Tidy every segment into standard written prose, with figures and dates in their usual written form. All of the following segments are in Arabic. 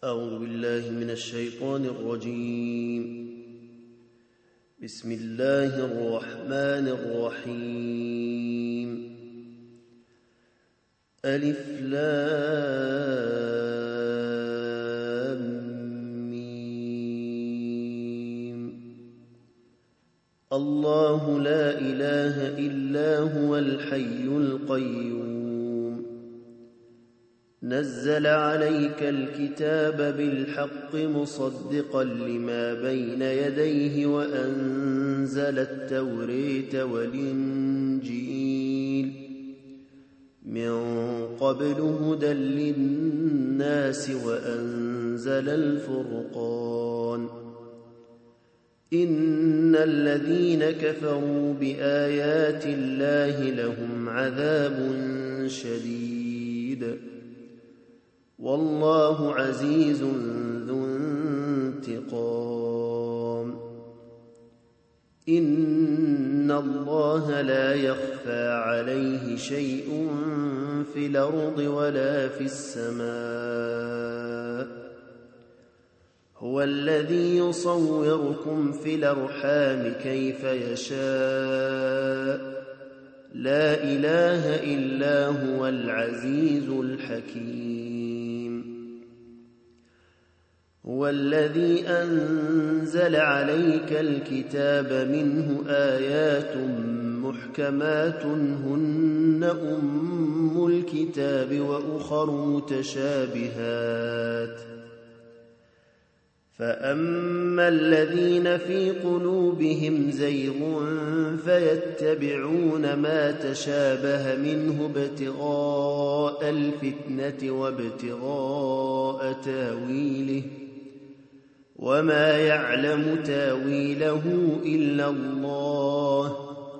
أعوذ بالله من الشيطان الرجيم. بسم الله الرحمن الرحيم. ألف لام ميم. الله لا إله إلا هو الحي القيوم. نزل عليك الكتاب بالحق مصدقا لما بين يديه وأنزل التوراة والإنجيل من قبل هدى للناس وأنزل الفرقان. إن الذين كفروا بآيات الله لهم عذاب شديد والله عزيز ذو انتقام. إن الله لا يخفى عليه شيء في الأرض ولا في السماء. هو الذي يصوركم في الأرحام كيف يشاء. لا إله إلا هو العزيز الحكيم. هو الذي أنزل عليك الكتاب منه آيات محكمات هن أم الكتاب وأخر متشابهات. فأما الذين في قلوبهم زيغ فيتبعون ما تشابه منه ابتغاء الفتنة وابتغاء تاويله وما يعلم تاويله إلا الله.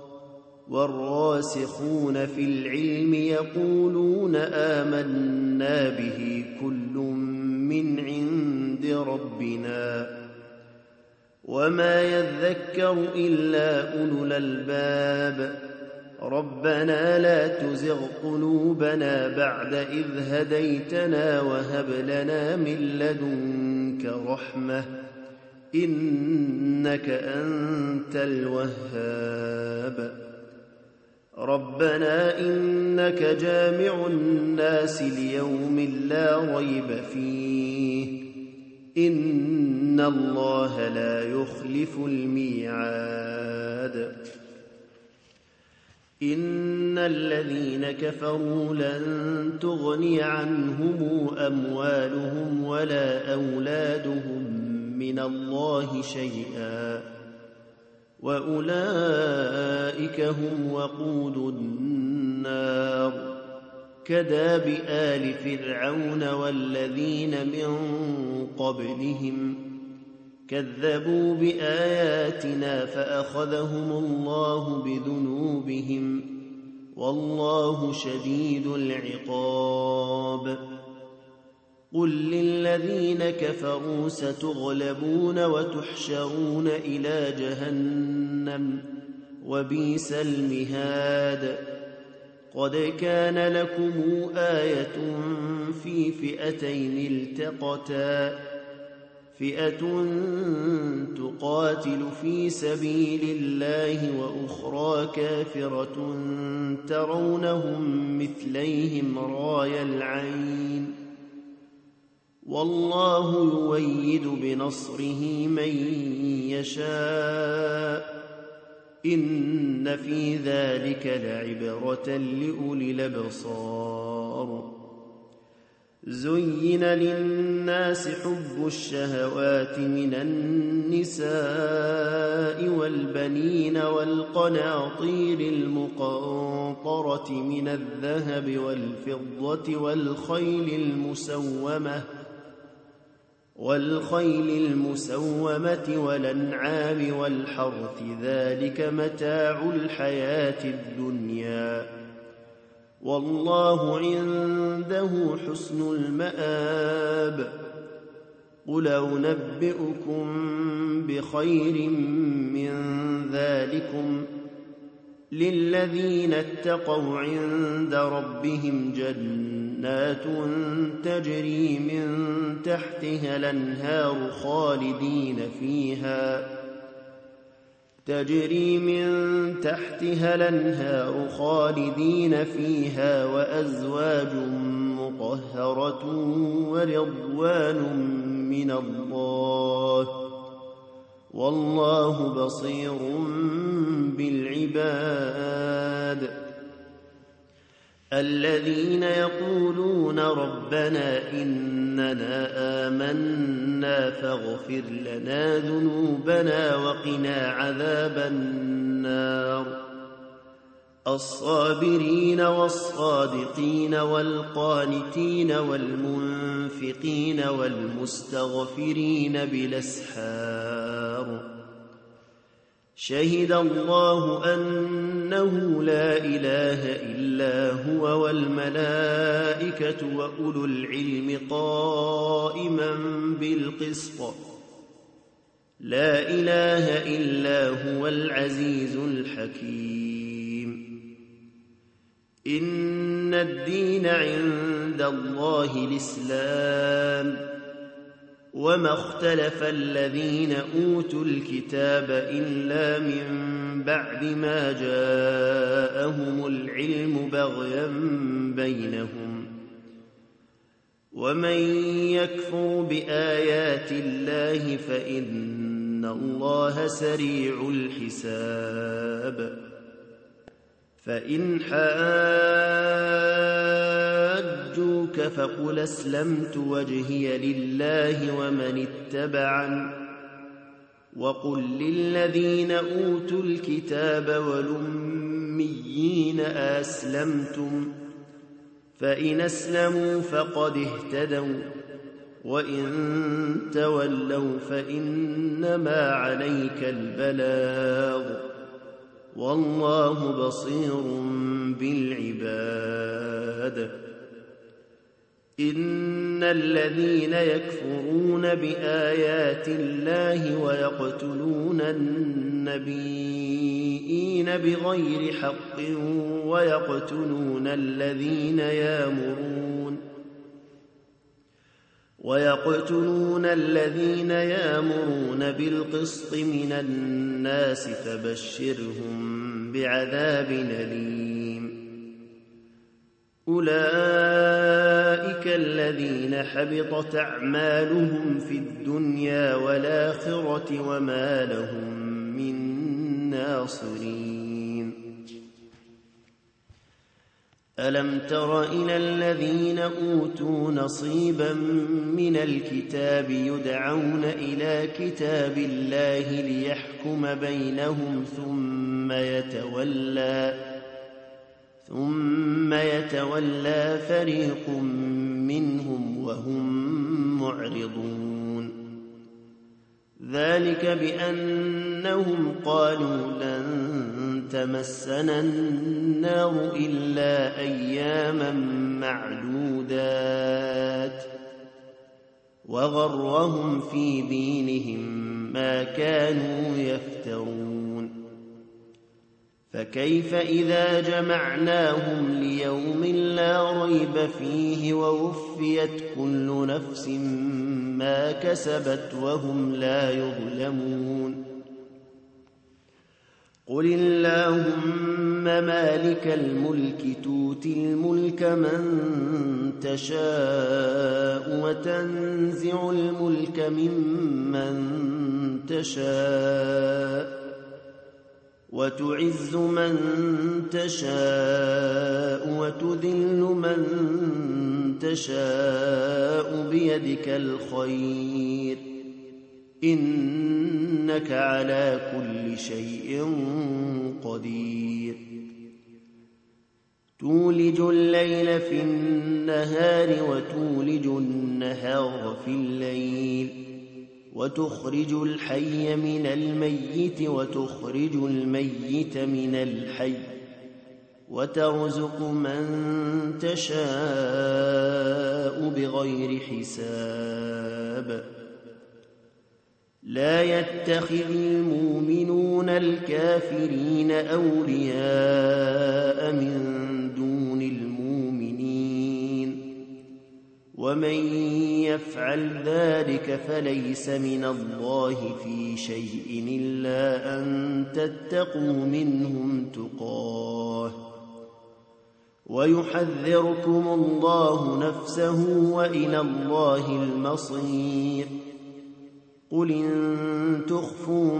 والراسخون في العلم يقولون آمنا به كل من عند ربنا وما يذكر إلا أولو الألباب. ربنا لا تزغ قلوبنا بعد إذ هديتنا وهب لنا من لدنك رحمة إنك أنت الوهاب. ربنا إنك جامع الناس ليوم لا ريب فيه إن الله لا يخلف الميعاد. إن الذين كفروا لن تغني عنهم أموالهم ولا أولادهم من الله شيئا وأولئك هم وقود النار. كداب آل فرعون والذين من قبلهم كذبوا بآياتنا فأخذهم الله بذنوبهم والله شديد العقاب. قل للذين كفروا ستغلبون وتحشرون إلى جهنم وبئس المهاد. قد كان لكم آية في فئتين التقتا فئة تقاتل في سبيل الله وأخرى كافرة ترونهم مثليهم راي العين والله يؤيد بنصره من يشاء. إن في ذلك لعبرة لأولي الأبصار. زين للناس حب الشهوات من النساء والبنين والقناطير المقنطرة من الذهب والفضة والخيل المسومة والأنعام والحرث ذلك متاع الحياة الدنيا والله عنده حسن المآب. قل أنبئكم بخير من ذلكم للذين اتقوا عند ربهم جنات تجري من تحتها الأنهار خالدين فيها تجري من تحتها الأنهار خالدين فيها وأزواج مطهرة ورضوان من الله والله بصير بالعباد الذين يقولون ربنا إننا آمنا فاغفر لنا ذنوبنا وقنا عذاب النار الصابرين والصادقين والقانتين والمنفقين والمستغفرين بالأسحار شهد الله أنه لا إله إلا هو والملائكة وأولو العلم قائما بالقسط لا إله إلا هو العزيز الحكيم إن الدين عند الله الإسلام وما اختلف الذين أوتوا الكتاب إلا من بعد ما جاءهم العلم بغيا بينهم ومن يكفر بآيات الله فإن الله سريع الحساب فإن حاجوك فقل أسلمت وجهي لله ومن اتبعني وقل للذين أوتوا الكتاب والأميين أسلمتم فإن أسلموا فقد اهتدوا وإن تولوا فإنما عليك البلاغ والله بصير بالعباد إن الذين يكفرون بآيات الله ويقتلون النبيين بغير حق ويقتلون الذين يأمرون بالقسط من الناس فبشرهم بعذاب أليم أولئك الذين حبطت أعمالهم في الدنيا والآخرة وما لهم من ناصرين ألم تر إلى الذين أوتوا نصيبا من الكتاب يدعون إلى كتاب الله ليحكم بينهم ثم يتولى فريق منهم وهم معرضون ذلك بأنهم قالوا لن تمسنا النار إلا أياما معدودات وغرهم في دينهم ما كانوا يفترون فكيف إذا جمعناهم ليوم لا ريب فيه ووفيت كل نفس ما كسبت وهم لا يظلمون قل اللهم مالك الملك تؤتي الملك من تشاء وتنزع الملك ممن تشاء وتعز من تشاء وتذل من تشاء بيدك الخير إنك على كل شيء قدير تولج الليل في النهار وتولج النهار في الليل وتخرج الحي من الميت وتخرج الميت من الحي وترزق من تشاء بغير حساب لا يتخذ المؤمنون الكافرين أولياء من دون المؤمنين ومن يفعل ذلك فليس من الله في شيء إلا أن تتقوا منهم تقاه ويحذركم الله نفسه وإلى الله المصير قل إن تخفوا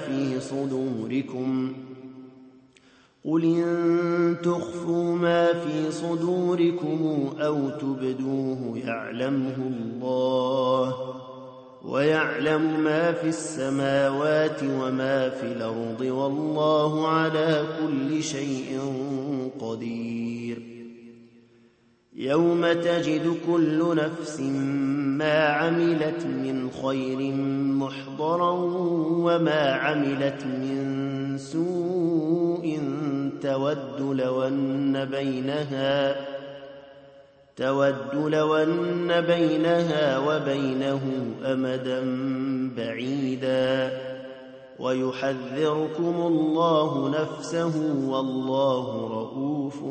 ما في صدوركم أو تبدوه يعلمه الله ويعلم ما في السماوات وما في الأرض والله على كل شيء قدير يوم تجد كل نفس ما عملت من خير محضرا وما عملت من سوء تود لو أن بينها وبينه أمدا بعيدا ويحذركم الله نفسه والله رءوف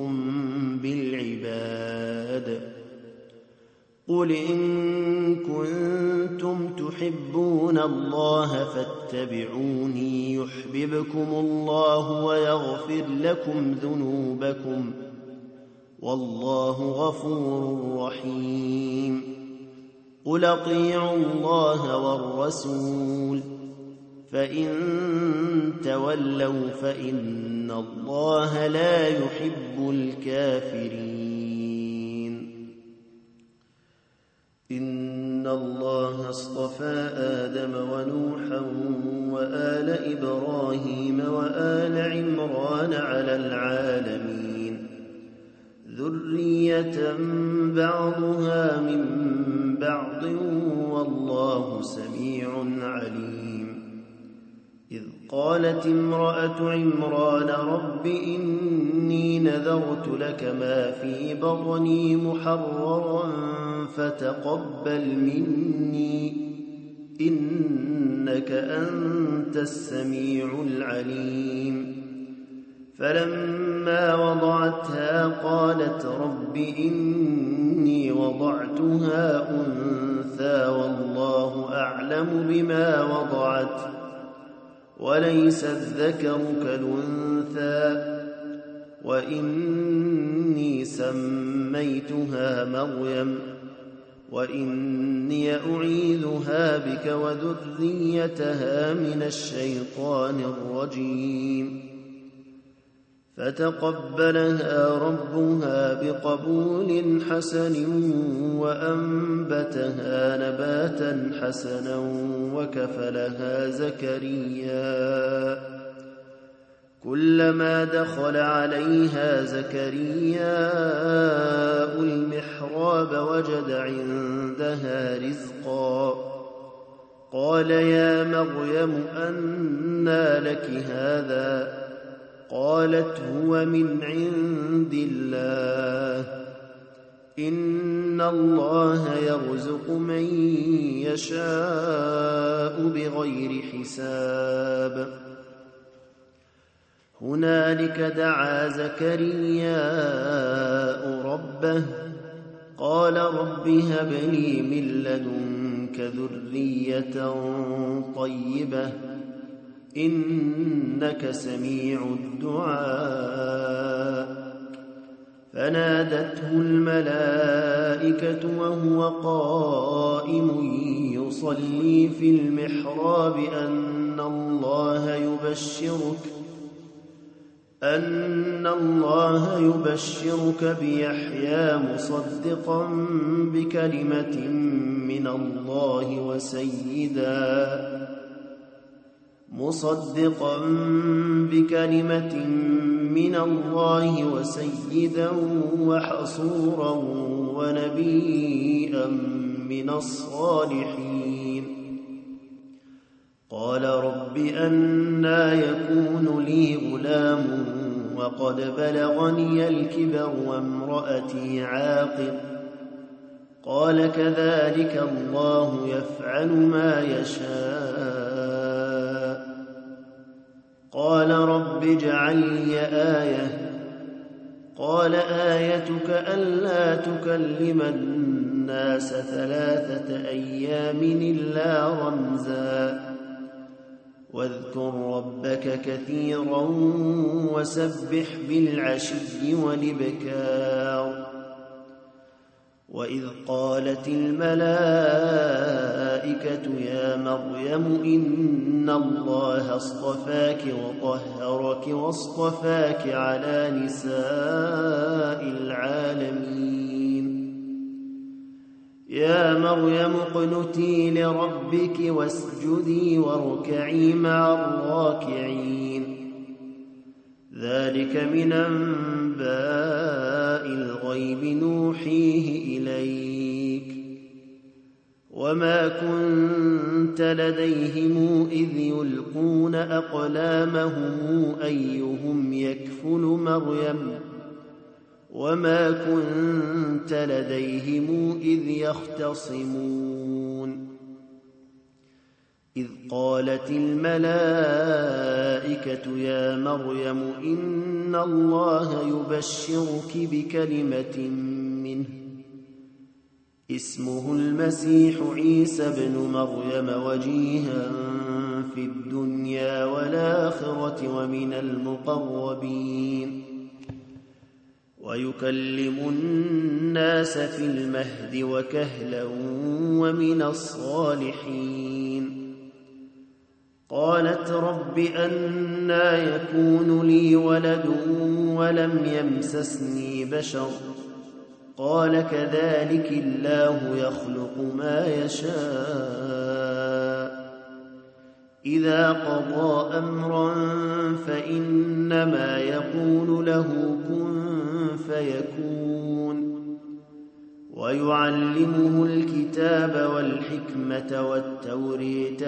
بالعباد قل إن كنتم تحبون الله فاتبعوني يحببكم الله ويغفر لكم ذنوبكم والله غفور رحيم قل اطيعوا الله والرسول فإن تولوا فإن الله لا يحب الكافرين إن الله اصطفى آدم ونوحا وآل إبراهيم وآل عمران على العالمين ذرية بعضها من بعض والله سميع عليم إذ قالت امرأة عمران رب إني نذرت لك ما في بطني محررا فتقبل مني إنك أنت السميع العليم فلما وضعتها قالت رب إني وضعتها أنثى والله أعلم بما وضعت وليس الذكر كالأنثى وإني سميتها مريم وإني أعيذها بك وذريتها من الشيطان الرجيم فتقبلها ربها بقبول حسن وأنبتها نباتا حسنا وكفلها زكريا كلما دخل عليها زكرياء المحراب وجد عندها رزقا قال يا مريم أنى لك هذا قالت هو من عند الله إن الله يرزق من يشاء بغير حساب هنالك دعا زكرياء ربه قال رب هب لي من لدنك ذرية طيبة إنك سميع الدعاء فنادته الملائكة وهو قائم يصلي في المحراب أن الله يبشرك بيحيى مصدقا بكلمة من الله وسيدا وحصورا ونبيا من الصالحين قال رب أنى يكون لي غلام وقد بلغني الكبر وامرأتي عاقر قال كذلك الله يفعل ما يشاء قال رب اجعل لي آية قال آيتك ألا تكلم الناس 3 أيام إلا رمزا واذكر ربك كثيرا وسبح بالعشي والإبكار وإذ قالت الملائكة يا مريم إن الله اصطفاك وطهرك واصطفاك على نساء العالمين يا مريم اقنتي لربك واسجدي واركعي مع الراكعين ذلك من أنباء الغيب نوحيه إليك وما كنت لديهم إذ يلقون أقلامهم أيهم يكفل مريم وما كنت لديهم إذ يختصمون إذ قالت الملائكة يا مريم إن الله يبشرك بكلمة منه اسمه المسيح عيسى بن مريم وجيها في الدنيا والآخرة ومن المقربين ويكلم الناس في المهد وكهلا ومن الصالحين قالت رب أنى يكون لي ولد ولم يمسسني بشر قال كذلك الله يخلق ما يشاء إذا قضى أمرا فإنما يقول له كن فيكون ويعلمه الكتاب والحكمة والتوريت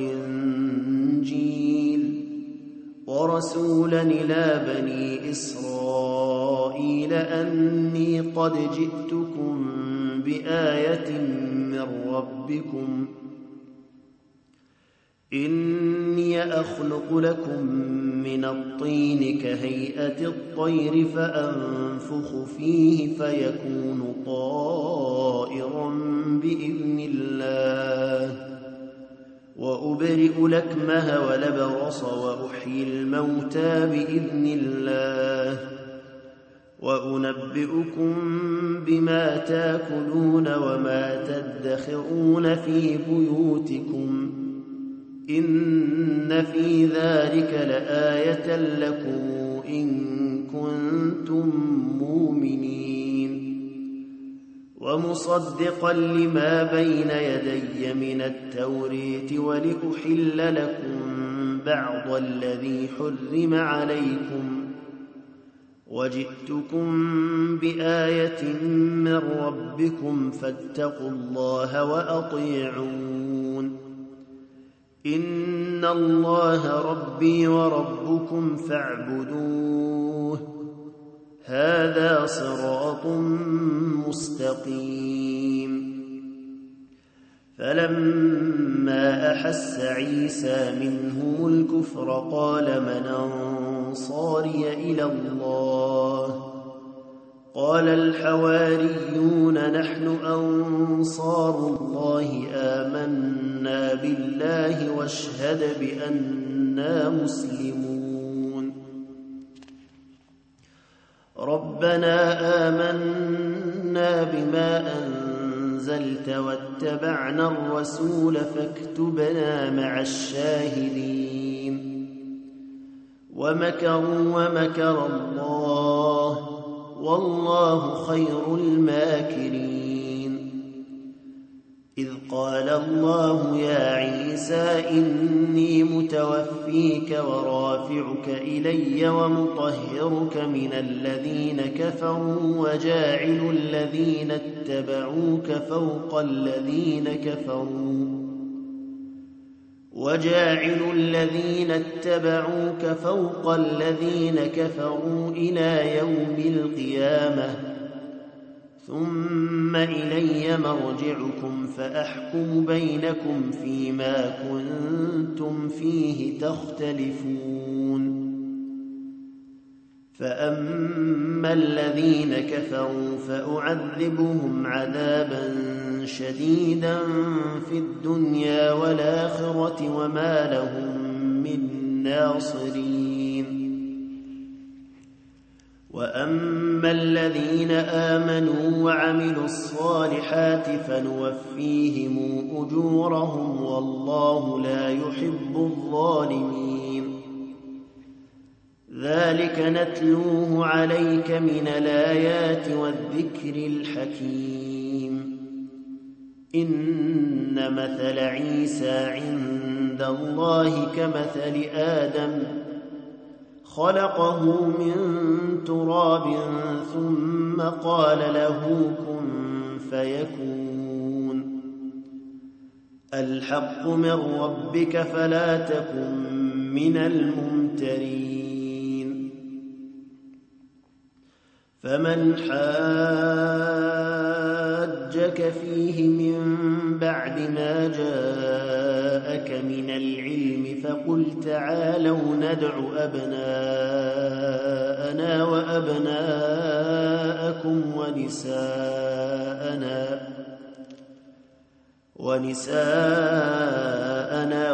والإنجيل ورسولا إلى بني إسرائيل أني قد جئتكم بآية من ربكم إني أخلق لكم من الطين كهيئة الطير فأنفخ فيه فيكون طائرا بإذن الله وأبرئ الأكمه والأبرص وأحيي الموتى بإذن الله وأنبئكم بما تاكلون وما تدخرون في بيوتكم إن في ذلك لآية لكم إن كنتم مؤمنين ومصدقا لما بين يدي من التوريت ولأحل لكم بعض الذي حرم عليكم وجئتكم بآية من ربكم فاتقوا الله وأطيعون إن الله ربي وربكم فاعبدوه هذا صراط مستقيم فلما أحس عيسى منهم الكفر قال من أنصاري إلى الله قال الحواريون نحن أنصار الله آمنا بالله واشهد بأننا مسلمون ربنا آمنا بما أنزلت واتبعنا الرسول فاكتبنا مع الشاهدين ومكروا ومكر الله والله خير الماكرين إذ قال الله يا عيسى إني متوفيك ورافعك إلي ومطهرك من الذين كفروا وجاعل الذين اتبعوك فوق الذين كفروا إلى يوم القيامة ثم إلي مرجعكم فأحكم بينكم فيما كنتم فيه تختلفون فأما الذين كفروا فأعذبهم عذابا شديدا في الدنيا والآخرة وما لهم من ناصرين. وأما الذين آمنوا وعملوا الصالحات فنوفيهم أجورهم والله لا يحب الظالمين. ذلك نتلوه عليك من الآيات والذكر الحكيم. إن مثل عيسى عند الله كمثل آدم خلقه من تراب ثم قال له كن فيكون. الحق من ربك فلا تكن من الممترين. فمن حاجك فيه من بعد ما جاءك من العلم فقل تعالوا ندع أبناءنا وأبناءكم ونساءنا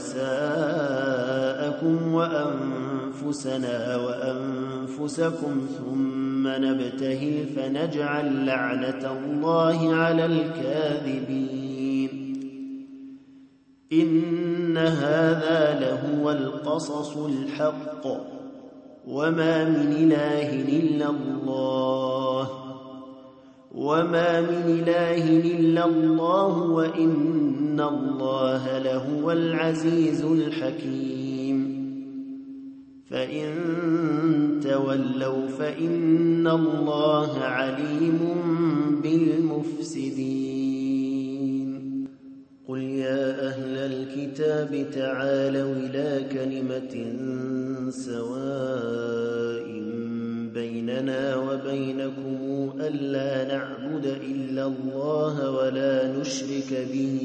ونساءكم وأنفسنا وأنفسكم ثم نبتهل فنجعل لعنة الله على الكاذبين. إن هذا لهو القصص الحق وما من إله إلا الله وإن الله لهو العزيز الحكيم. فإن تولوا فإن الله عليم بالمفسدين. قل يا أهل الكتاب تعالوا إلى كلمة سواء بيننا وبينكم ألا نعبد إلا الله ولا نشرك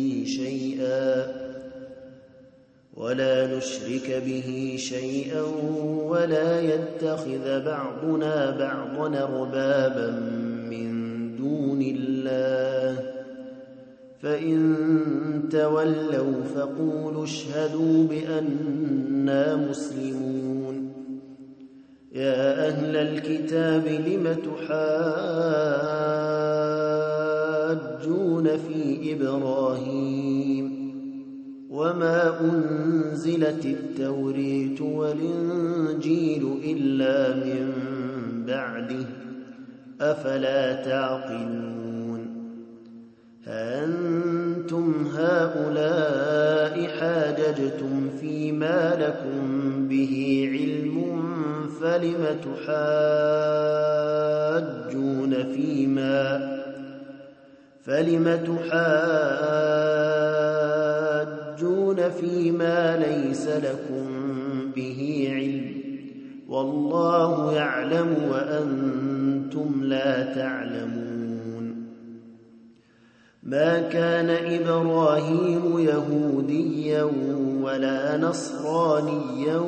به شيئا ولا يتخذ بعضنا بعضا أربابا من دون الله. فإن تولوا فقولوا اشهدوا بأننا مسلمون. يا أهل الكتاب لم تحاجون في إبراهيم وما أنزلت التوراة والإنجيل إلا من بعده أفلا تعقلون. أنتم هؤلاء حاججتم فيما لكم به علم فلم تحاجون فيما ليس لكم به علم والله يعلم وأنتم لا تعلمون. ما كان إبراهيم يهوديا ولا نصرانيا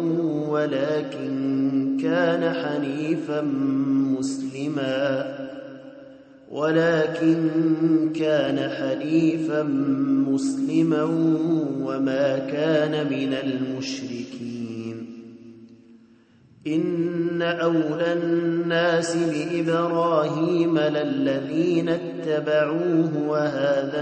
ولكن كان حنيفا مسلما وما كان من المشركين. إن أولى الناس بإبراهيم للذين اتبعوه وهذا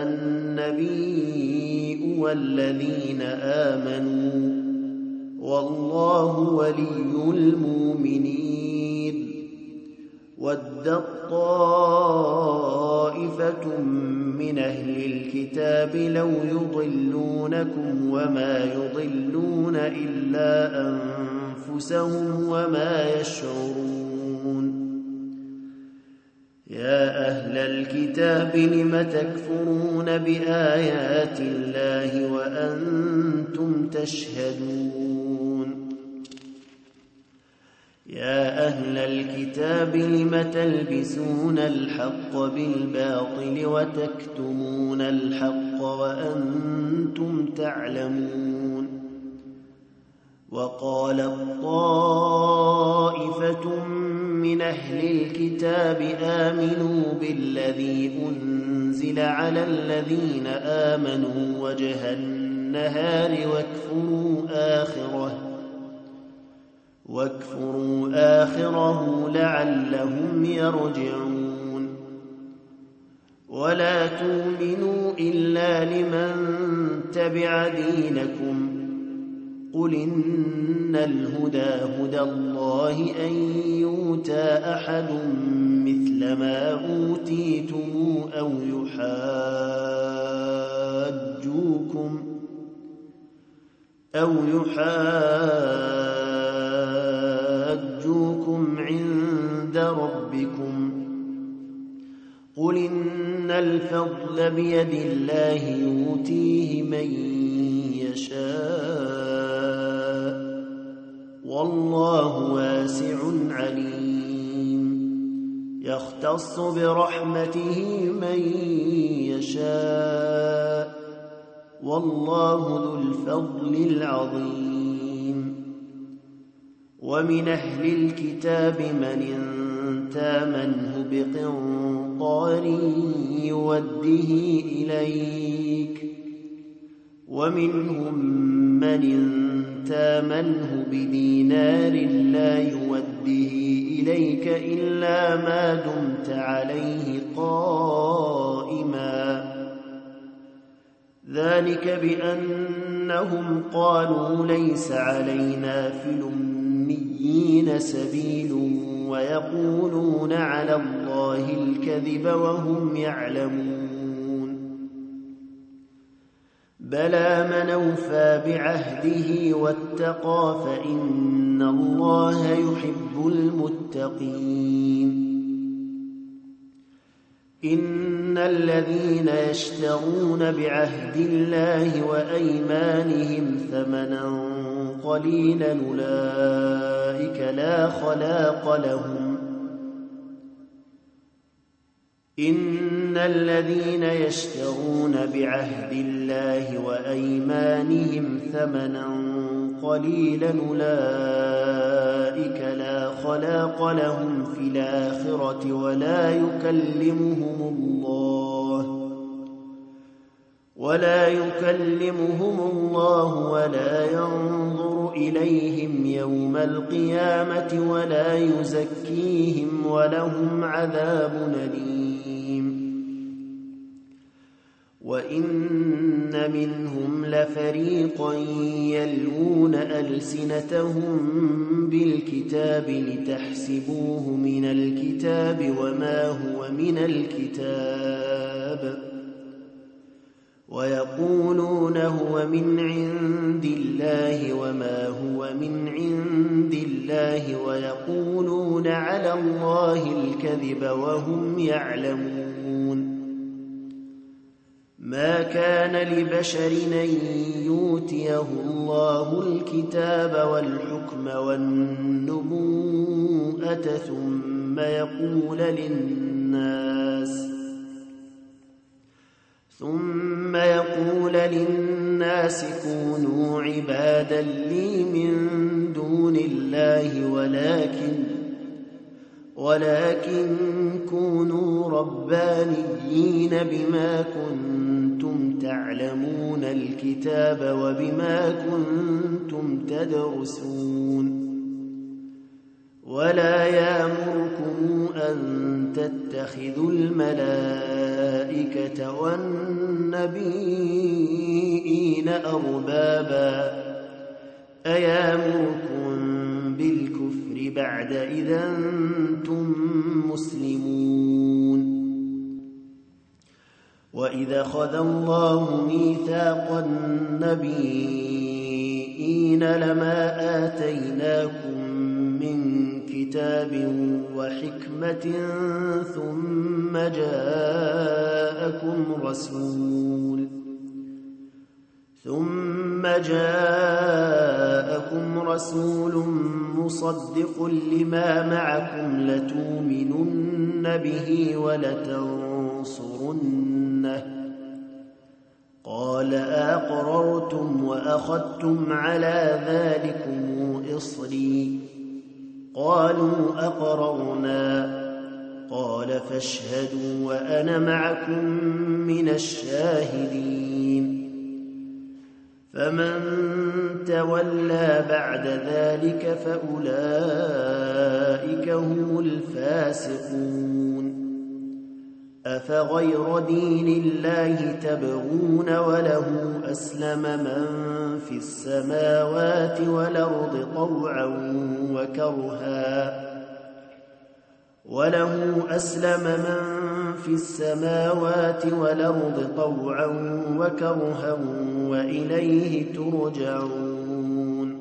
النبي والذين آمنوا والله ولي المؤمنين. ودت طائفة من أهل الكتاب لو يضلونكم وما يضلون إلا أنفسهم وما يشعرون. يا أهل الكتاب لم تكفرون بآيات الله وأنتم تشهدون. يا أهل الكتاب لم تلبسون الحق بالباطل وتكتمون الحق وأنتم تعلمون. وقالت طائفة من أهل الكتاب آمنوا بالذي أنزل على الذين آمنوا وجه النهار واكفروا آخره لعلهم يرجعون. ولا تؤمنوا إلا لمن تبع دينكم قل إن الهدى هدى الله أن يؤتى أحد مثل ما أوتيتم أو يحاجوكم عند ربكم قل إن الفضل بيد الله يؤتيه من يشاء والله واسع عليم. يختص برحمته من يشاء والله ذو الفضل العظيم. ومن أهل الكتاب من تامنه بقنطار يوده إليك ومنهم من تامنه بدينار لا يوده إليك إلا ما دمت عليه قائما ذلك بأنهم قالوا ليس علينا في الأميين سبيل ويقولون على الله الكذب وهم يعلمون. بلى من أوفى بعهده واتقى فإن الله يحب المتقين. إن الذين يشترون بعهد الله وأيمانهم ثمنا قليلا أولئك لا خلاق لهم. إن الذين يشترون بعهد الله وأيمانهم ثمنا قليلا أولئك لا خلاق لهم في الآخرة ولا يكلمهم الله ولا ينظر إليهم يوم القيامة ولا يزكيهم ولهم عذاب أليم. وإن منهم لفريقا يلوون ألسنتهم بالكتاب لتحسبوه من الكتاب وما هو من الكتاب ويقولون هو من عند الله وما هو من عند الله ويقولون على الله الكذب وهم يعلمون. ما كان لبشر أن يؤتيه الله الكتاب والحكم والنبوءة ثم يقول للناس كونوا عبادا لي من دون الله ولكن كونوا ربانيين بما كنتم تعلمون الكتاب وبما كنتم تدرسون. ولا يأمركم أن تتخذوا الملائكة والنبيين أربابا أيامركم بالكفر بعد إذا أنتم مسلمون. وإذا أخذ الله ميثاق النبيين لما آتيناكم من كتاب وحكمة ثم جاءكم رسول مصدق لما معكم لتؤمنن به ولتنصرنه قال أقررتم وأخذتم على ذلكم إصري قالوا أقررنا قال فاشهدوا وأنا معكم من الشاهدين فمن تولى بعد ذلك فأولئك هم الفاسقون أفغير دين الله تبغون وله أسلم من في السماوات والأرض طوعا وكرها وإليه ترجعون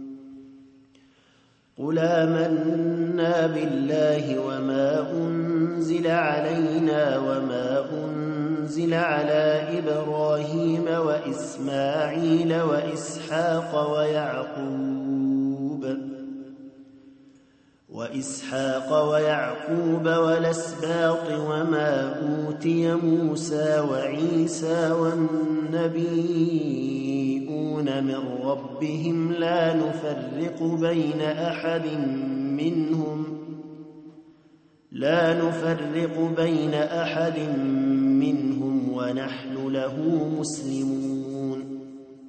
قل آمنا بالله وما أنزل علينا وما أنزل على إبراهيم وإسماعيل وإسحاق ويعقوب والأسباط وما أوتي موسى وعيسى والنبيون من ربهم لا نفرق بين أحد منهم ونحن له مسلمون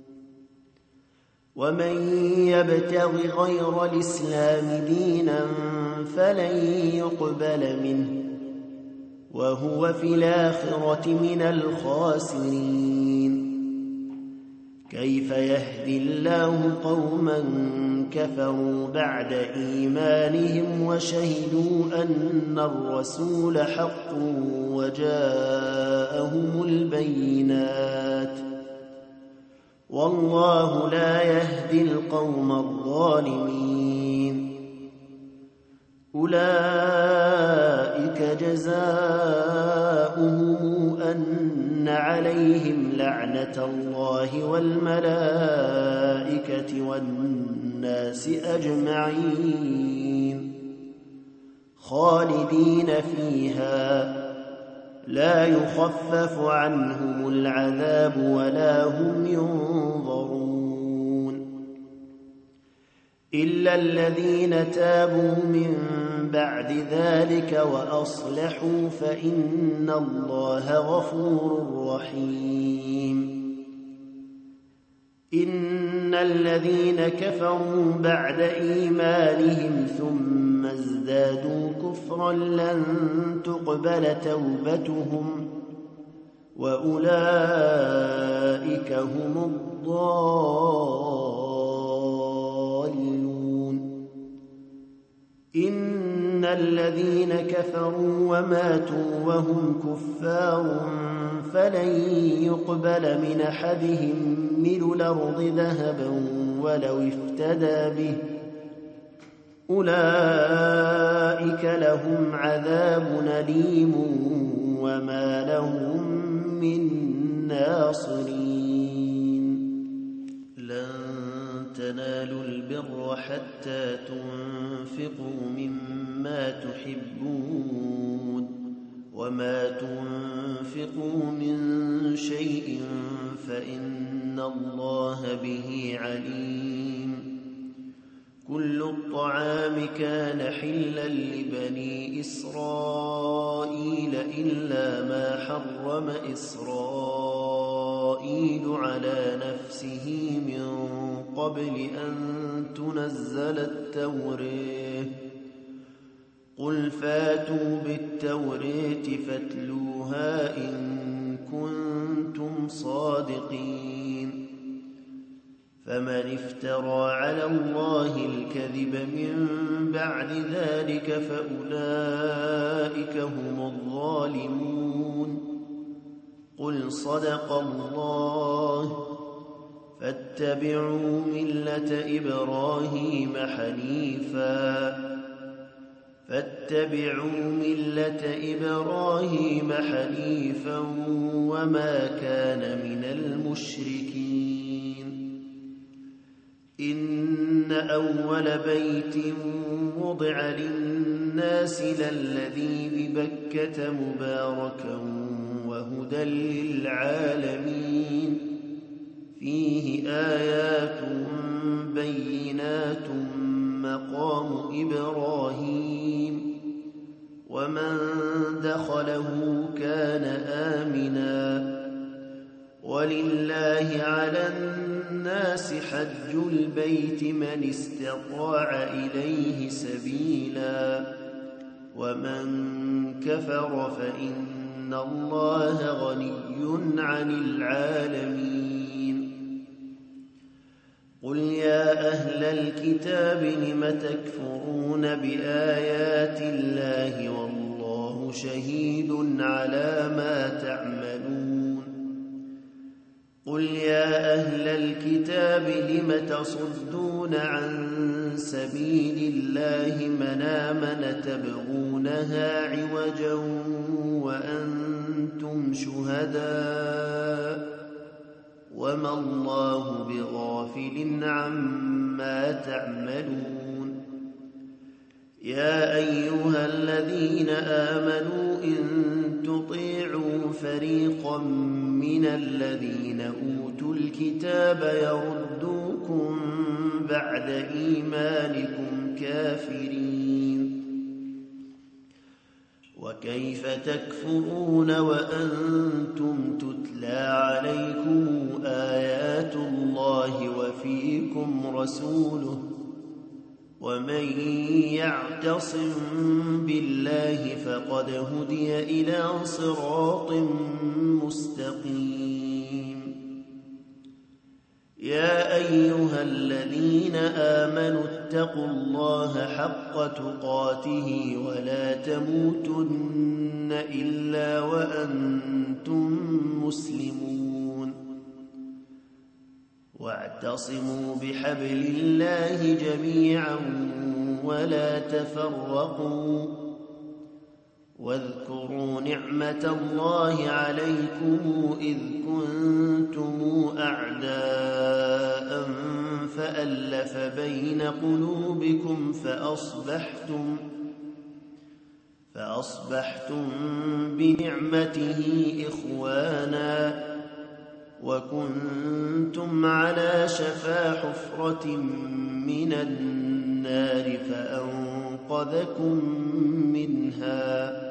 ومن يبتغ غير الإسلام دينا فلن يقبل منه وهو في الآخرة من الخاسرين كيف يهدي الله قوما كفروا بعد إيمانهم وشهدوا أن الرسول حق وجاءهم البينات والله لا يهدي القوم الظالمين أولئك جزاؤهم أن عليهم لعنة الله والملائكة والناس أجمعين خالدين فيها لا يخفف عنهم العذاب ولا هم ينظرون إلا الذين تابوا من بعد ذلك وأصلحوا فإن الله غفور رحيم إن الذين كفروا بعد إيمانهم ثم ازدادوا كفرا لن تقبل توبتهم وأولئك هم الضالون إن الذين كفروا وماتوا وهم كفار فلن يقبل من أحدهم ملء الأرض ذهبا ولو افتدى به أولئك لهم عذاب أليم وما لهم من ناصرين لن تنالوا البر حتى تنفقوا مما تحبون وما تنفقوا من شيء فإن الله به عليم كل الطعام كان حلا لبني إسرائيل إلا ما حرم إسرائيل على نفسه من قبل أن تنزل التوراة قل فاتوا بالتوراة فاتلوها إن كنتم صادقين فمن افترى على الله الكذب من بعد ذلك فأولئك هم الظالمون قل صدق الله فاتبعوا ملة إبراهيم حنيفا وما كان من المشركين إن أول بيت وضع للناس للذي ببكة مباركا وهدى للعالمين فيه آيات بينات مقام إبراهيم ومن دخله كان آمنا ولله على الناس حج البيت من استطاع إليه سبيلا ومن كفر فإن الله غني عن العالمين قل يا أهل الكتاب لم تكفرون بآيات الله والله شهيد على ما تعملون قل يا أهل الكتاب لم تصدون عن سبيل الله من آمن تبغونها عوجا وأنتم شهداء وما الله بغافل عما تعملون يا أيها الذين آمنوا إن تطيعوا فريقا من الذين أوتوا الكتاب يردوكم بعد إيمانكم كافرين وكيف تكفرون وأنتم تتلى عليكم آيات الله وفيكم رسوله ومن يعتصم بالله فقد هدي إلى صراط مستقيم يا أيها الذين آمنوا اتقوا الله حق تقاته ولا تموتن إلا وأنتم مسلمون واعتصموا بحبل الله جميعا ولا تفرقوا واذكروا نعمة الله عليكم إذ كنتم أعداء فألف بين قلوبكم فأصبحتم بنعمته إخوانا وكنتم على شفا حفرة من النار فأنقذكم منها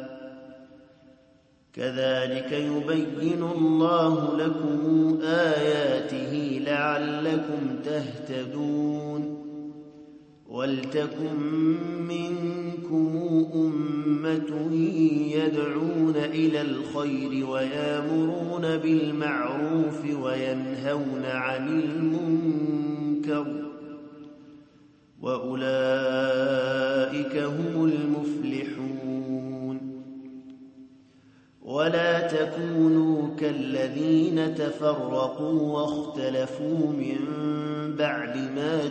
كذلك يبين الله لكم آياته لعلكم تهتدون ولتكن منكم أمة يدعون إلى الخير ويامرون بالمعروف وينهون عن المنكر وأولئك هم المفلحون ولا تكونوا كالذين تفرقوا واختلفوا من بعد ما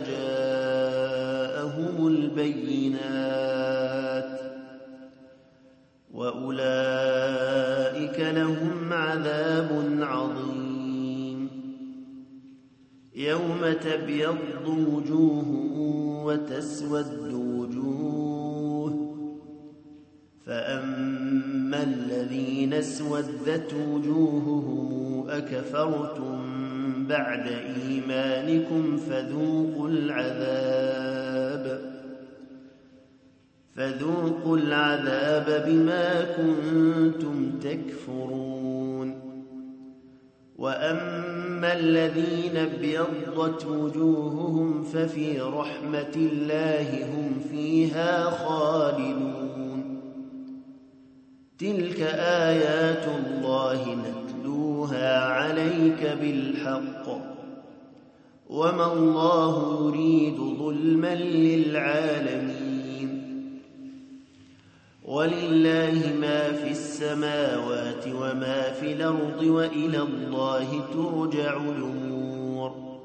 جاءهم البينات وأولئك لهم عذاب عظيم يوم تبيض وجوه وتسود وجوه فأما الذين اسودت وجوههم أكفرتم بعد إيمانكم فذوقوا العذاب بما كنتم تكفرون وأما الذين ابيضت وجوههم ففي رحمة الله هم فيها خالدون تلك آيات الله نتلوها عليك بالحق وما الله يريد ظلما للعالمين ولله ما في السماوات وما في الأرض وإلى الله ترجع الأمور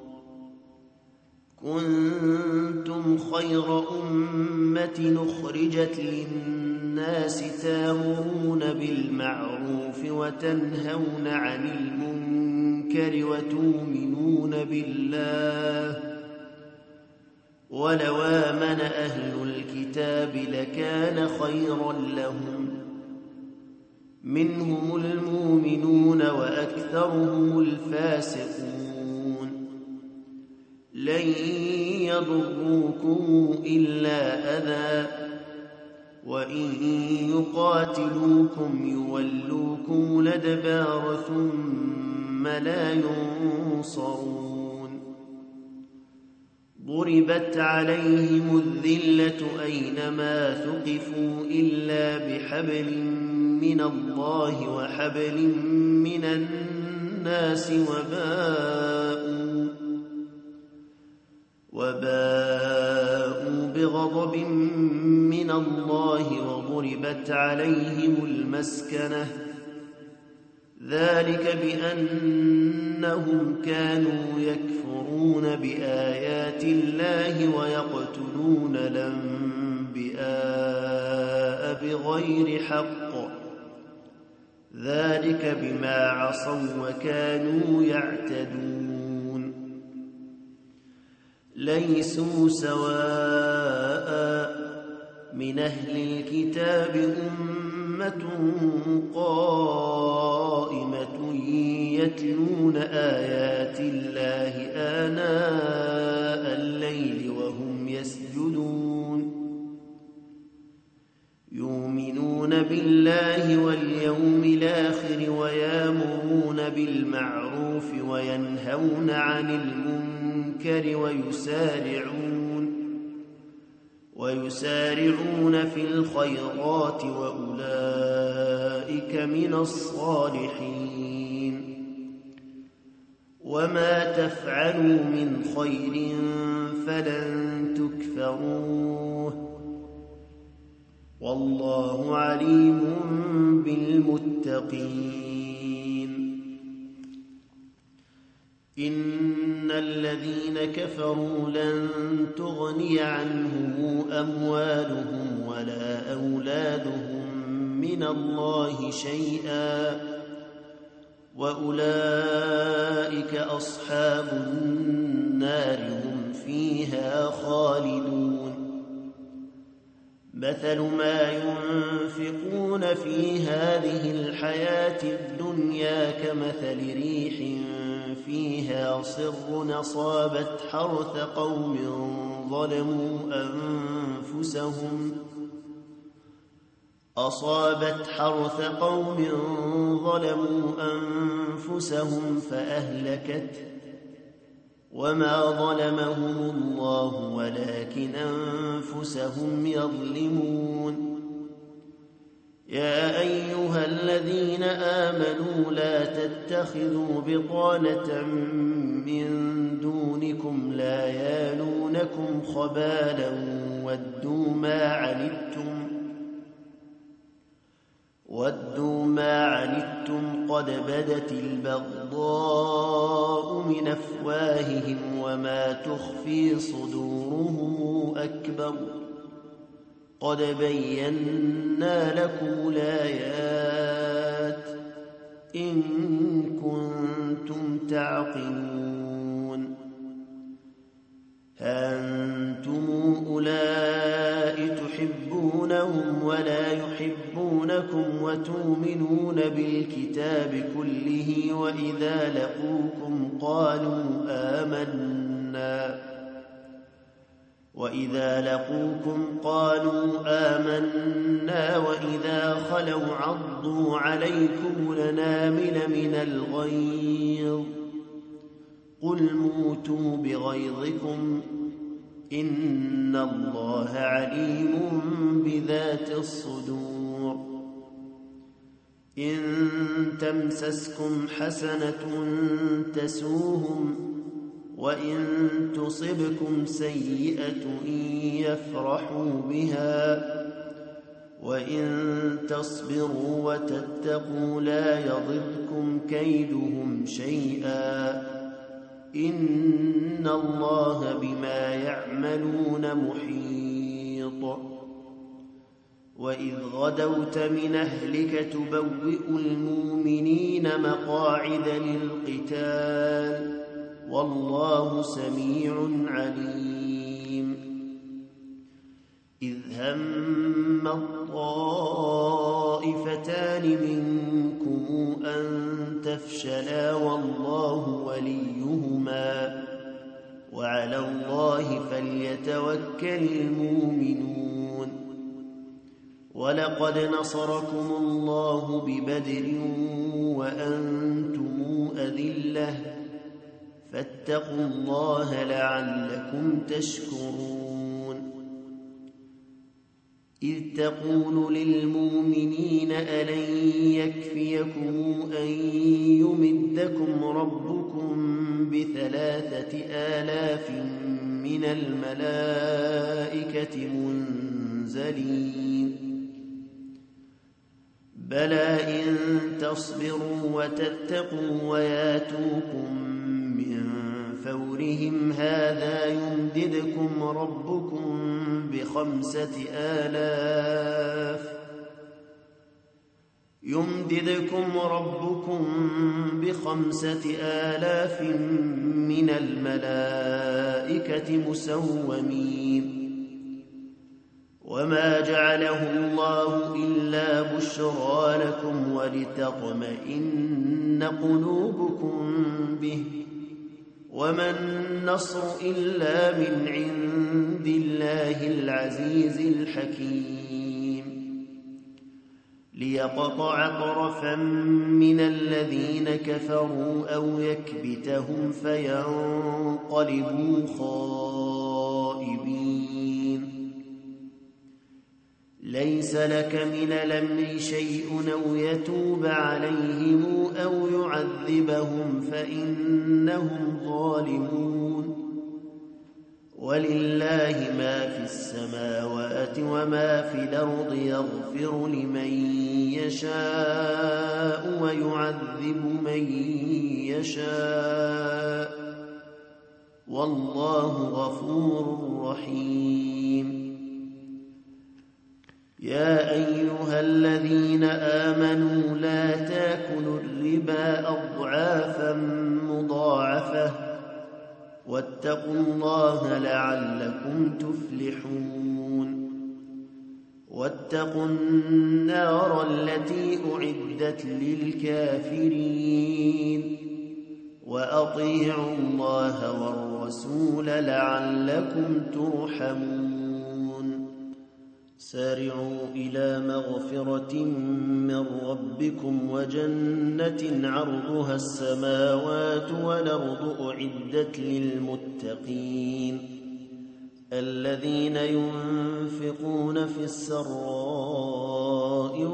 كنتم خير أمة أخرجت للناس تأمرون بالمعروف وتنهون عن المنكر وتؤمنون بالله ولو آمن أهل الكتاب لكان خيرا لهم منهم المؤمنون وأكثرهم الفاسقون لن يضروكم إلا أذى وإن يقاتلوكم يولوكم الأدبار ثم لا ينصرون ضربت عليهم الذلة أينما ثقفوا إلا بحبل من الله وحبل من الناس وباءوا بغضب من الله وضربت عليهم المسكنة ذلك بأنهم كانوا يكفرون بآيات الله ويقتلون الأنبياء بغير حق ذلك بما عصوا وكانوا يعتدون ليسوا سواء من أهل الكتاب أمة قائمة يتلون آيات الله آناء الليل وهم يسجدون يؤمنون بالله واليوم الآخر ويأمرون بالمعروف وينهون عن المنكر ويسارعون في الخيرات وأولئك من الصالحين وما تفعلوا من خير فلن تكفروه والله عليم بالمتقين إن الذين كفروا لن تغني عنهم أموالهم ولا أولادهم من الله شيئا وأولئك أصحاب النار هم فيها خالدون مثل ما ينفقون في هذه الحياة الدنيا كمثل ريح فيها صر أصابت حرث قوم ظلموا أنفسهم فأهلكته وما ظلمهم الله ولكن أنفسهم يظلمون يا أيها الذين آمنوا لا تتخذوا بطانة من دونكم لا يالونكم خبالا ودوا ما عنتم قد بدت البغضاء من أفواههم وما تخفي صدورهم أكبر قد بينا لكم الآيات إن كنتم تعقلون أنتم أولئك تحبونهم ولا يحبونكم وتؤمنون بالكتاب كله وإذا لقوكم قالوا آمنا وإذا خلوا عضوا عليكم الأنامل من الغيظ قل موتوا بغيظكم إن الله عليم بذات الصدور إن تمسسكم حسنة تسوهم وإن تصبكم سيئة يفرحوا بها وإن تصبروا وتتقوا لا يضركم كيدهم شيئا إن الله بما يعملون محيط وإذ غدوت من أهلك تبوئ المؤمنين مقاعد للقتال والله سميع عليم إذ هم الطائفتان منكم يفشلا والله وليهما وعلى الله فليتوكل المؤمنون. ولقد نصركم الله ببدر وأنتم أذلة فاتقوا الله لعلكم تشكرون. إذ تقول للمؤمنين ألن يكفيكم أن يمدكم ربكم ب3,000 من الملائكة منزلين بلى إن تصبروا وتتقوا وياتوكم من فورهم هذا يمددكم ربكم ب5,000 من الملائكة مسومين. وما جعله الله إلا بشرى لكم ولتطمئن قلوبكم به وما النصر إلا من عند الله العزيز الحكيم. ليقطع طرفا من الذين كفروا أو يكبتهم فينقلبوا خائبين. ليس لك من الأمر شيء أو يتوب عليهم أو يعذبهم فإنهم ظالمون. ولله ما في السماوات وما في الأرض يغفر لمن يشاء ويعذب من يشاء والله غفور رحيم. يا أيها الذين آمنوا لا تاكلوا الربا أضعافا مضاعفة واتقوا الله لعلكم تفلحون. واتقوا النار التي أعدت للكافرين وأطيعوا الله والرسول لعلكم ترحمون. سارعوا إلى مغفرة من ربكم وجنة عرضها السماوات والأرض أعدت للمتقين الذين ينفقون في السراء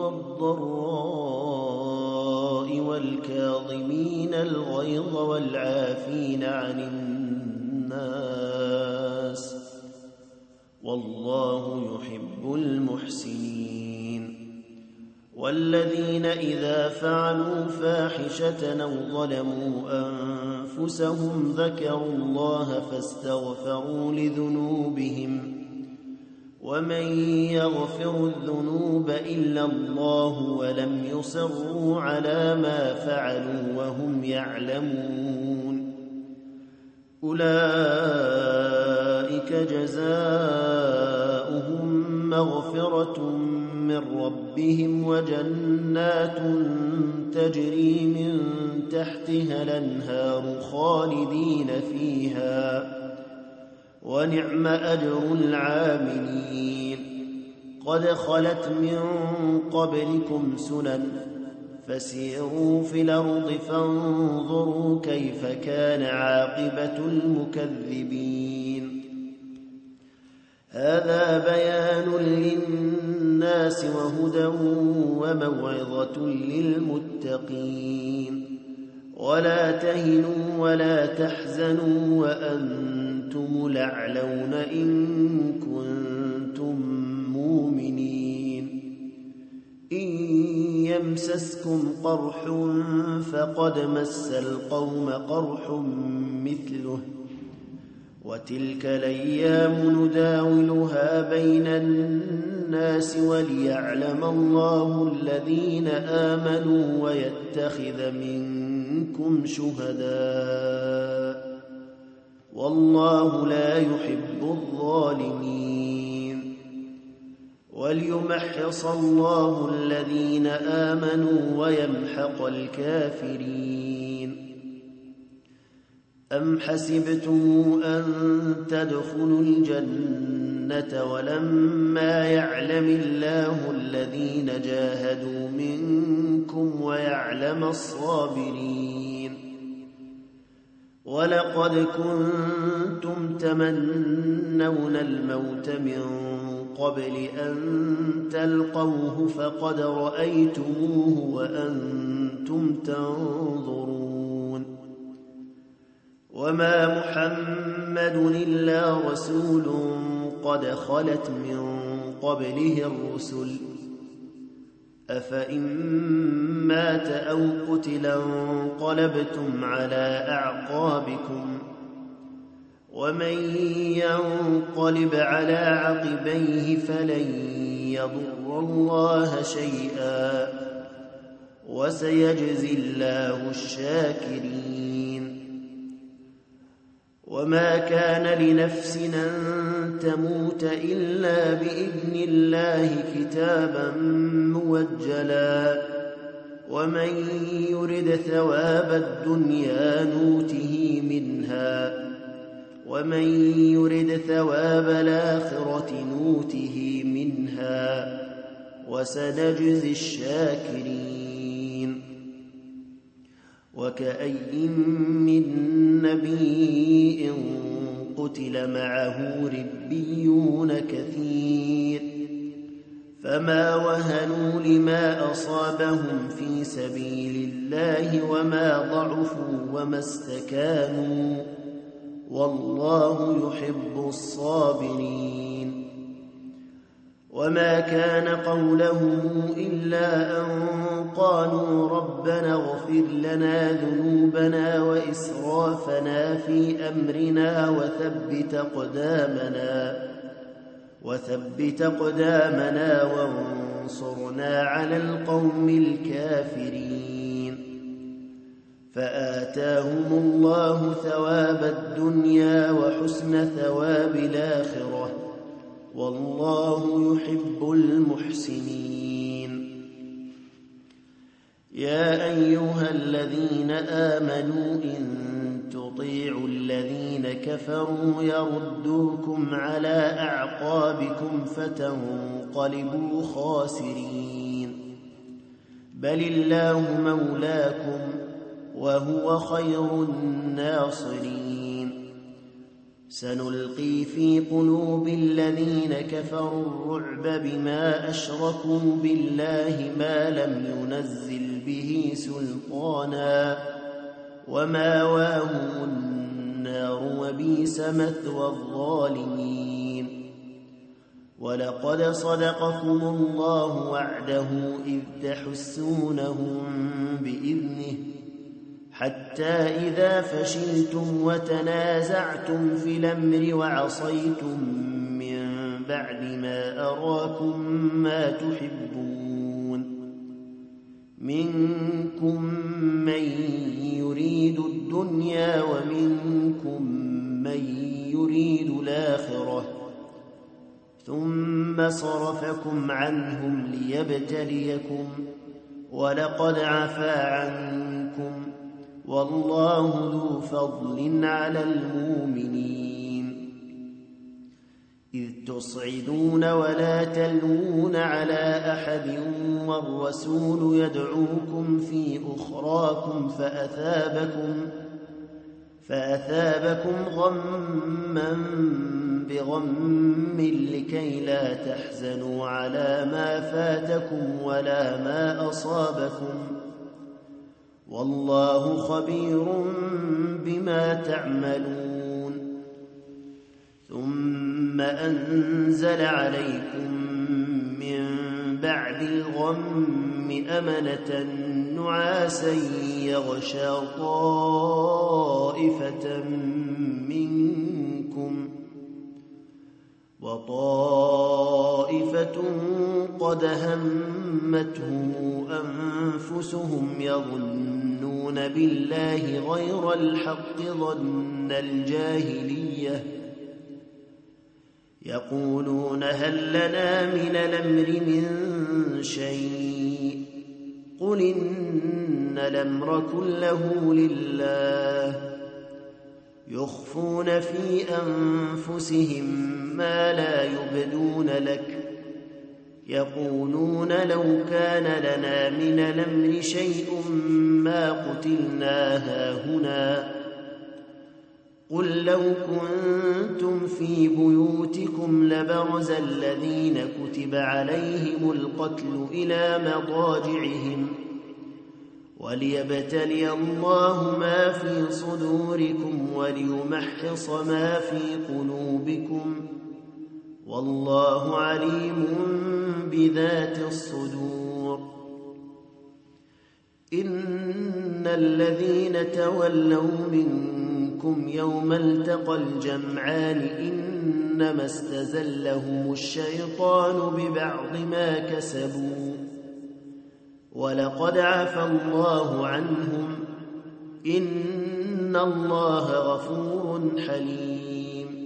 والضراء والكاظمين الغيظ والعافين عن الناس والله يحب المحسنين. والذين إذا فعلوا فاحشة أو ظلموا أنفسهم ذكروا الله فاستغفروا لذنوبهم ومن يغفر الذنوب إلا الله ولم يصروا على ما فعلوا وهم يعلمون أولئك جزاؤهم مغفرة من ربهم وجنات تجري من تحتها الأنهار خالدين فيها ونعم أجر العاملين. قد خلت من قبلكم سنن فسيروا في الأرض فانظروا كيف كان عاقبة المكذبين. هذا بيان للناس وهدى وموعظة للمتقين. ولا تهنوا ولا تحزنوا وأنتم الأعلون إن كنتم مؤمنين. إن يمسسكم قرح فقد مس القوم قرح مثله وتلك الأيام نداولها بين الناس وليعلم الله الذين آمنوا ويتخذ منكم شهداء والله لا يحب الظالمين. وليمحص الله الذين آمنوا ويمحق الكافرين. أم حسبتم أن تدخلوا الجنة ولما يعلم الله الذين جاهدوا منكم ويعلم الصابرين؟ ولقد كنتم تمنون الموت من قبل أن تلقوه فقد رأيتموه وأنتم تنظرون. وما محمد إلا رسول قد خلت من قبله الرسل، أفإن مات أو قتلا انقلبتم على أعقابكم، ومن ينقلب على عقبيه فلن يضر الله شيئا وسيجزي الله الشاكرين. وما كان لنفس أن تموت إلا بإذن الله كتابا موجلا، ومن يرد ثواب الدنيا نوته منها، ومن يرد ثواب الآخرة نوته منها، وسنجزي الشاكرين. وكأي من نبي قتل معه ربيون كثير فما وهنوا لما أصابهم في سبيل الله وما ضعفوا وما استكانوا، والله يحب الصابرين. وما كان قولهم إلا أن قالوا ربنا اغفر لنا ذنوبنا وإسرافنا في أمرنا وثبت أقدامنا وانصرنا على القوم الكافرين. فآتاهم الله ثواب الدنيا وحسن ثواب الآخرة، والله يحب المحسنين. يا أيها الذين آمنوا إن تطيعوا الذين كفروا يردوكم على أعقابكم فتنقلبوا خاسرين، بل الله مولاكم وهو خير الناصرين. سنلقي في قلوب الذين كفروا الرعب بما أشركوا بالله ما لم ينزل به سلطانا، وماواهم النار وبئس مثوى الظالمين. ولقد صدقكم الله وعده إذ تحسونهم بإذنه حتى إذا فشلتم وتنازعتم في الأمر وعصيتم من بعد ما أراكم ما تحبون، منكم من يريد الدنيا ومنكم من يريد الآخرة، ثم صرفكم عنهم ليبتليكم، ولقد عفا عنكم، والله ذو فضل على المؤمنين. إذ تصعدون ولا تلوون على أحد والرسول يدعوكم في أخراكم فأثابكم غما بغم لكي لا تحزنوا على ما فاتكم ولا ما أصابكم، والله خبير بما تعملون. ثم أنزل عليكم من بعد الغم أمنة نعاسا يغشى طائفة منكم، وطائفة قد همتهم أنفسهم يظنون بالله غير الحق ظن الجاهلية يقولون هل لنا من الأمر من شيء قل إن الأمر كله لله يخفون في أنفسهم ما لا يبدون لك يقولون لو كان لنا من الأمر شيء ما قتلنا هاهنا قل لو كنتم في بيوتكم لبرز الذين كتب عليهم القتل إلى مضاجعهم وليبتلي الله ما في صدوركم وليمحص ما في قلوبكم والله عليم بذات الصدور إن الذين تولوا منكم يوم التقى الجمعان إنما استزلهم الشيطان ببعض ما كسبوا ولقد عفى الله عنهم إن الله غفور حليم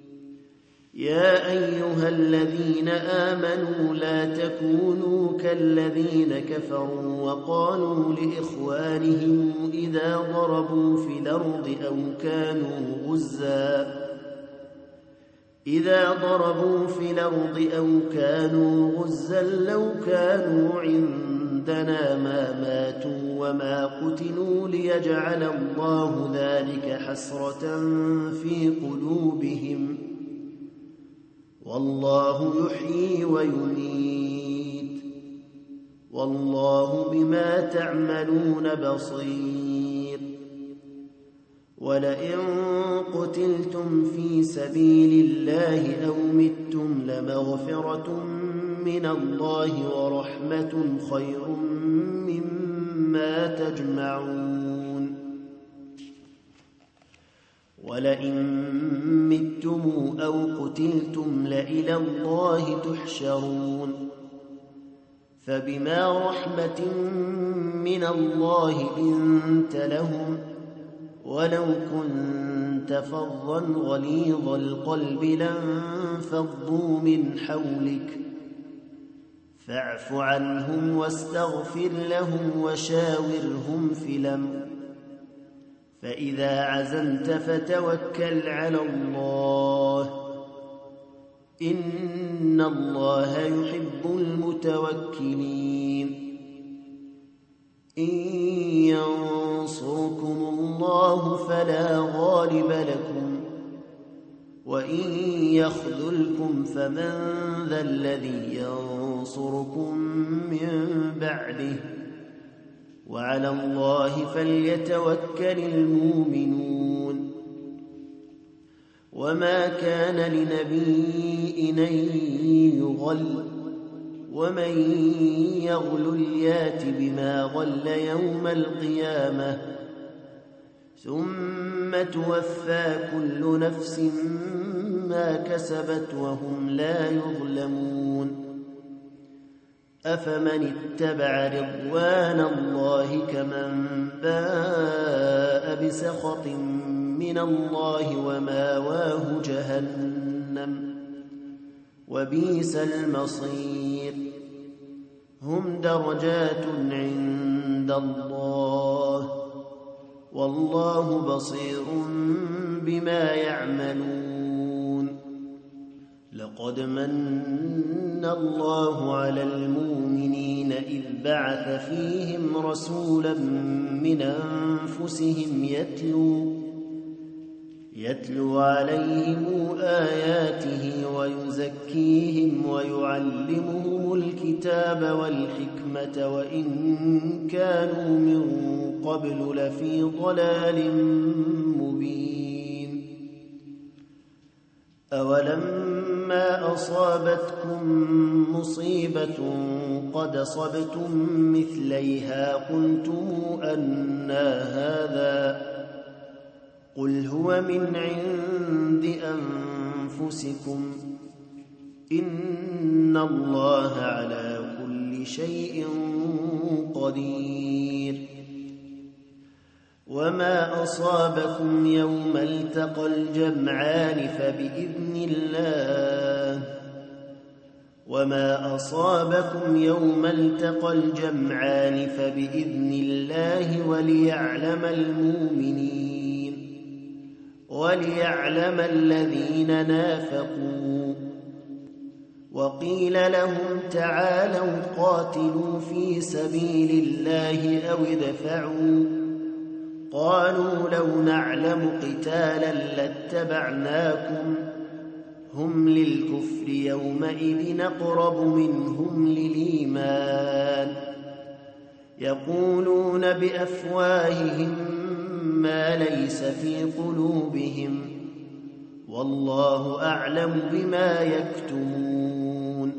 يا أيها الذين آمنوا لا تكونوا كالذين كفروا وقالوا لإخوانهم إذا ضربوا في الأرض أو كانوا غزا لو كانوا عندنا ما ماتوا وما قتلوا ليجعل الله ذلك حسرة في قلوبهم والله يحيي ويميت والله بما تعملون بصير ولئن قتلتم في سبيل الله أو متم لمغفرة من الله ورحمة خير مما تجمعون ولئن متم أو قتلتم لإلى الله تحشرون فبما رحمة من الله لنت لهم ولو كنت فظا غليظ القلب لانفضوا من حولك فاعف عنهم واستغفر لهم وشاورهم في الأمر فإذا عزمت فتوكل على الله إن الله يحب المتوكلين إن ينصركم الله فلا غالب لكم وإن يخذلكم فمن ذا الذي ينصركم من بعده وعلى الله فليتوكل المؤمنون وما كان لنبي أن يغل ومن يغل يات بما غل يوم القيامة ثم توفى كل نفس ما كسبت وهم لا يظلمون أفمن اتبع رضوان الله كمن باء بسخط من الله وماواه جهنم وبئس المصير هم درجات عند الله والله بصير بما يعملون لقد من الله على المؤمنين إذ بعث فيهم رسولا من أنفسهم يتلو عليهم آياته ويزكيهم ويعلمهم الكتاب والحكمة وإن كانوا من قبل لفي ضلال مبين أولما أصابتكم مصيبة قد أصبتم مثليها قلتم أنى هذا قل هو من عند أنفسكم إن الله على كل شيء قدير وما أصابكم يوم التقى الجمعان فبإذن الله وليعلم الذين نافقوا. وقيل لهم تعالوا قاتلوا في سبيل الله أو ادفعوا، قالوا لو نعلم قتالا لاتبعناكم، هم للكفر يومئذ أقرب منهم للإيمان، يقولون بأفواههم ما ليس في قلوبهم، والله أعلم بما يكتمون.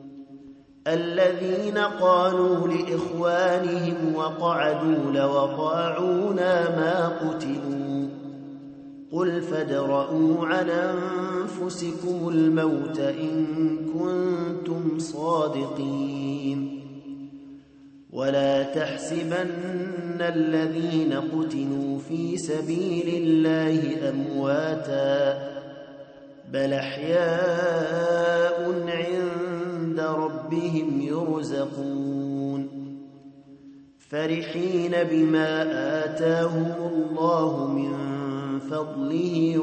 الذين قالوا لإخوانهم وقعدوا لو أطاعونا ما قتلوا، قل فادرءوا عن أنفسكم الموت إن كنتم صادقين. ولا تحسبن الذين قتلوا في سبيل الله أمواتا، بل أحياء عند ربهم يرزقون، فرحين بما آتاهم الله من فضله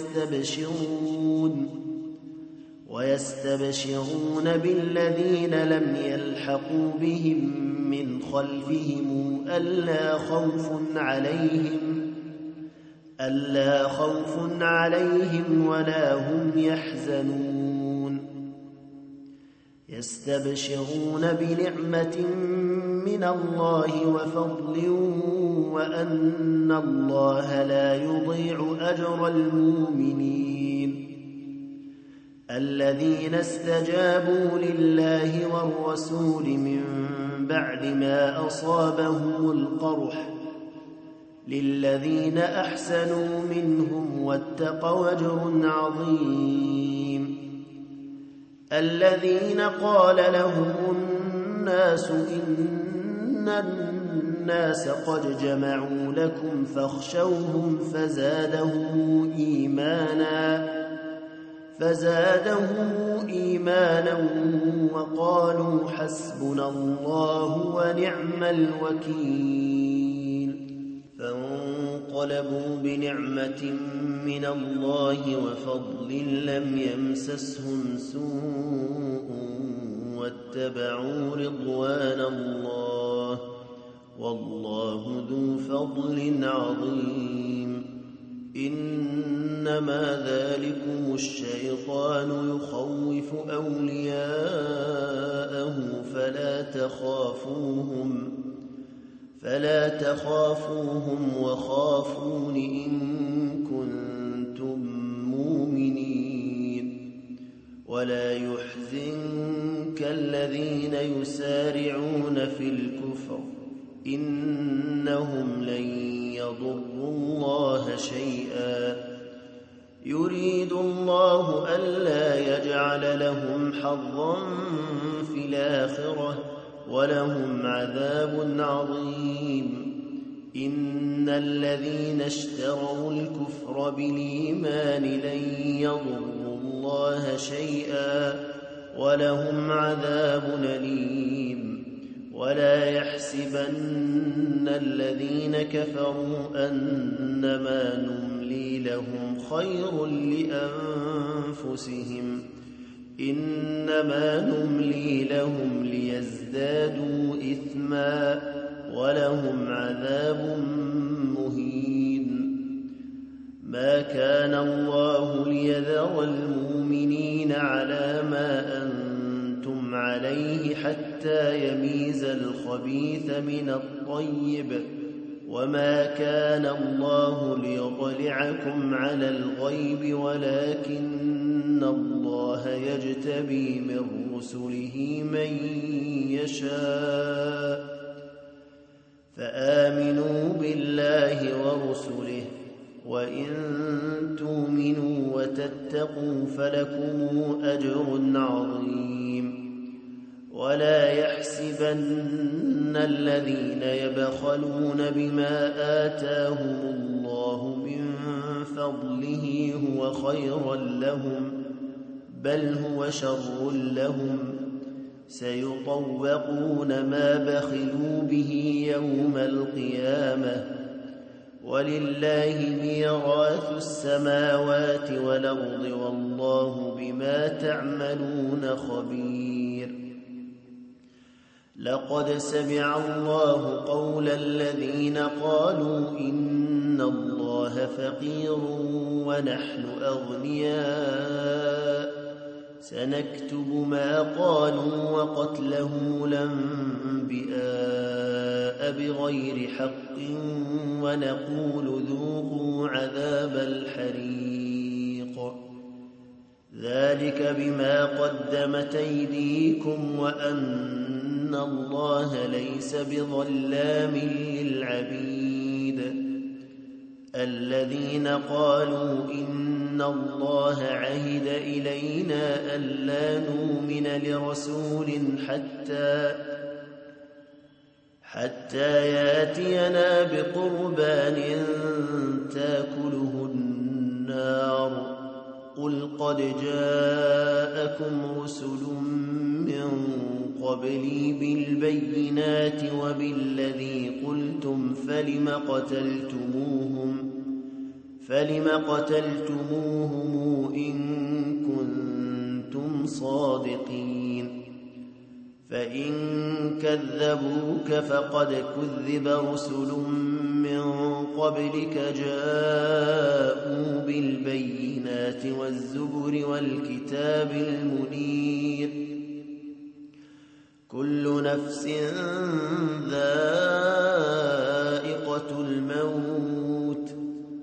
ويستبشرون بالذين لم يلحقوا بهم من خلفهم ألا خوف عليهم ولا هم يحزنون. يستبشرون بنعمة من الله وفضل وأن الله لا يضيع أجر المؤمنين. الذين استجابوا لله والرسول من بعد ما أصابهم القرح، للذين أحسنوا منهم واتقوا أجر عظيم. الذين قال لهم الناس إن الناس قد جمعوا لكم فاخشوهم فزادهم إيمانا وقالوا حسبنا الله ونعم الوكيل. فانقلبوا بنعمة من الله وفضل لم يمسسهم سوء واتبعوا رضوان الله، والله ذو فضل عظيم. إنما ذلكم الشيطان يخوف أولياءه فلا تخافوهم وخافون إن كنتم مؤمنين. ولا يحزنك الذين يسارعون في الكفر، إنهم لن يضروا الله شيئا، يريد الله ألا يجعل لهم حظا في الآخرة ولهم عذاب عظيم. إن الذين اشتروا الكفر بالإيمان لن يضروا الله شيئا ولهم عذاب أليم. ولا يحسبن الذين كفروا أنما نملي لهم خير لأنفسهم، إنما نملي لهم ليزدادوا إثما ولهم عذاب مهين. ما كان الله ليذر المؤمنين على ما أنتم عليه حتى يميز الخبيث من الطيب، وما كان الله ليطلعكم على الغيب ولكن الله يجتبي من رسله من يشاء. فآمنوا بالله ورسله، وإن تؤمنوا وتتقوا فلكم أجر عظيم. ولا يحسبن الذين يبخلون بما آتاهم الله من فضله هو خيرا لهم، بل هو شر لهم، سيطوقون ما بخلوا به يوم القيامة، ولله ميراث السماوات والأرض والله بما تعملون خبير. لقد سمع الله قول الذين قالوا إن الله فقير ونحن أغنياء، سنكتب ما قالوا وقتلهم الأنبياء بغير حق ونقول ذوقوا عذاب الحريق، ذلك بما قدمت أيديكم وأن الله ليس بظلام للعبيد. الذين قالوا إن الله عهد إلينا ألا نؤمن لرسول حتى ياتينا بقربان تاكله النار، قل قد جاءكم رسل من قبلي بالبينات وبالذي قلتم فلم قتلتموهم إن كنتم صادقين. فإن كذبوك فقد كذب رسل من قبلك جاءوا بالبينات والزبر والكتاب المنير، كل نفس ذائقة الموت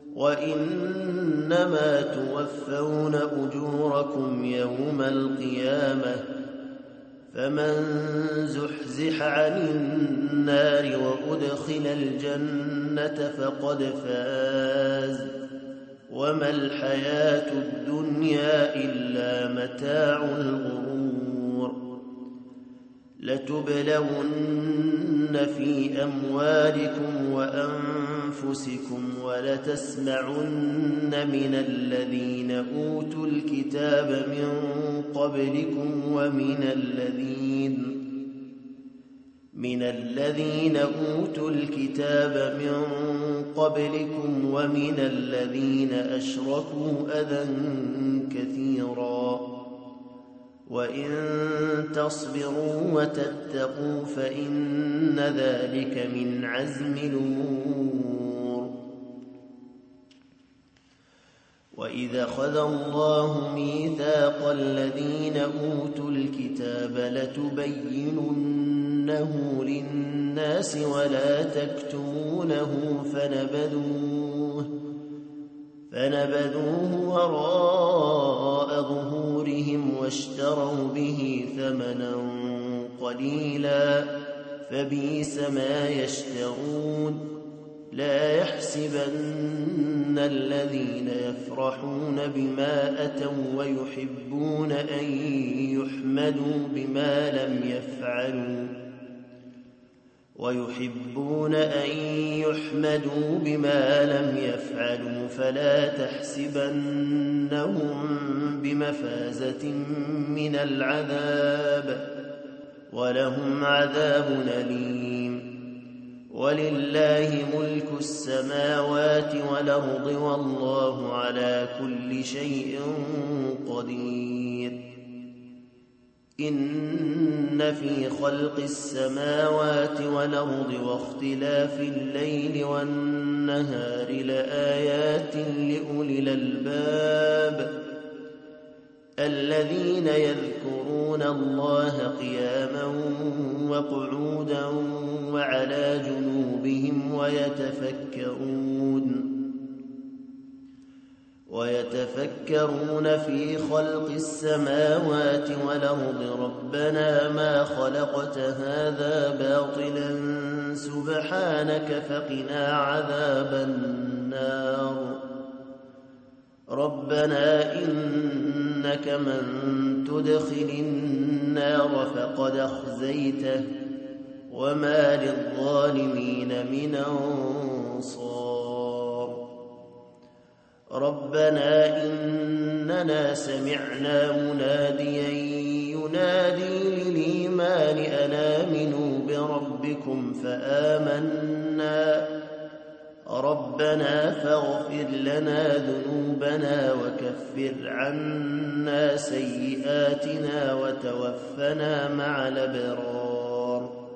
وإنما توفون أجوركم يوم القيامة، فمن زحزح عن النار وأدخل الجنة فقد فاز، وما الحياة الدنيا إلا متاع الغرور. لتبلون في أموالكم وأنفسكم ولتسمعن من الذين أوتوا الكتاب من قبلكم ومن الذين أشركوا أذى كثيرا، وإن تصبروا وتتقوا فإن ذلك من عزم الأمور. وإذا أخذ الله ميثاق الذين أوتوا الكتاب لتبيننه للناس ولا تكتمونه فنبذوه وراء ظهورهم واشتروا به ثمنا قليلا فبئس ما يشترون. لا يحسبن الذين يفرحون بما أتوا ويحبون أن يحمدوا بما لم يفعلوا فلا تحسبنهم بمفازة من العذاب، ولهم عذاب أليم. ولله ملك السماوات والأرض والله على كل شيء قدير. إن في خلق السماوات والأرض واختلاف الليل والنهار لآيات لأولي الألباب الذين يذكرون الله قياما وقعودا وعلى جنوبهم ويتفكرون في خلق السماوات والأرض ربنا ما خلقت هذا باطلا سبحانك فقنا عذاب النار. ربنا إنك من تدخل النار فقد أخزيته وما للظالمين من أنصار. ربنا إننا سمعنا مناديا ينادي للإيمان أن آمنوا بربكم فآمنا. ربنا فاغفر لنا ذنوبنا وكفر عنا سيئاتنا وتوفنا مع الأبرار.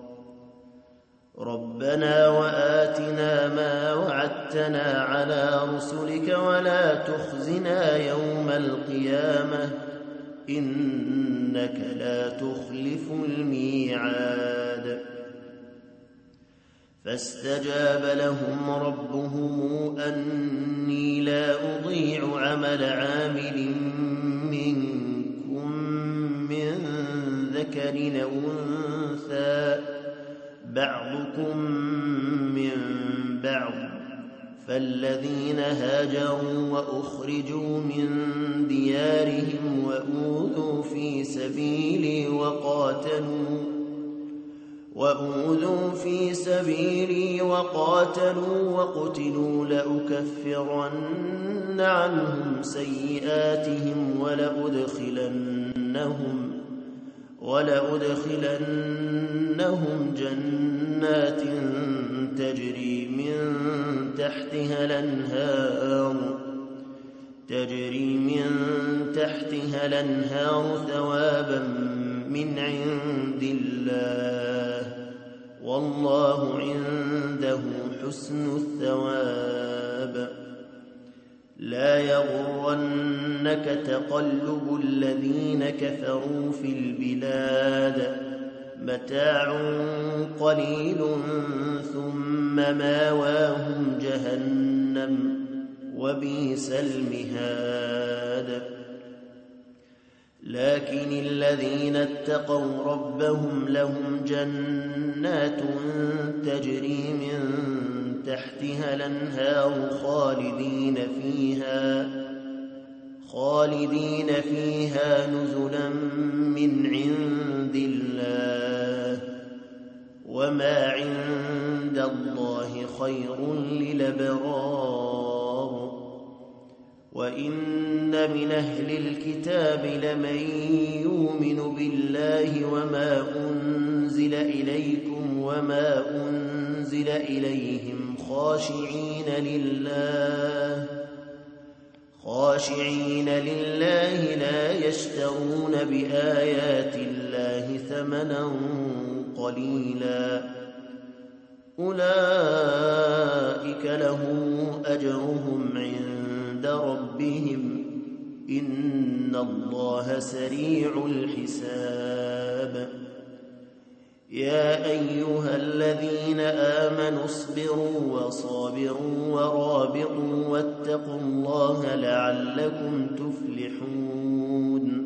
ربنا وآتنا ما وعدتنا على رسلك ولا تخزنا يوم القيامة إنك لا تخلف الميعاد. فاستجاب لهم ربهم أني لا أضيع عمل عامل منكم من ذكر أو أنثى بعضكم من بعض. فالذين هاجروا وأخرجوا من ديارهم وأوذوا في سبيلي وقاتلوا وقتلوا لأكفرن عنهم سيئاتهم ولأدخلنهم جنات تجري من تحتها الأنهار ثوابا من عند الله والله عنده حسن الثواب. لا يغرنك تقلب الذين كفروا في البلاد متاع قليل ثم ماواهم جهنم وبئس المهاد. لكن الذين اتقوا ربهم لهم جنات تجري من تحتها الأنهار خالدين فيها نزلا من عند الله وما عند الله خير للأبرار. وإن من أهل الكتاب لمن يؤمن بالله وما أنزل إليكم وما أنزل إليهم خاشعين لله لا يشترون بآيات الله ثمنا قليلا أولئك لهم أجرهم عند ربهم إن الله سريع الحساب. يا أيها الذين آمنوا اصبروا وصابروا ورابطوا واتقوا الله لعلكم تفلحون.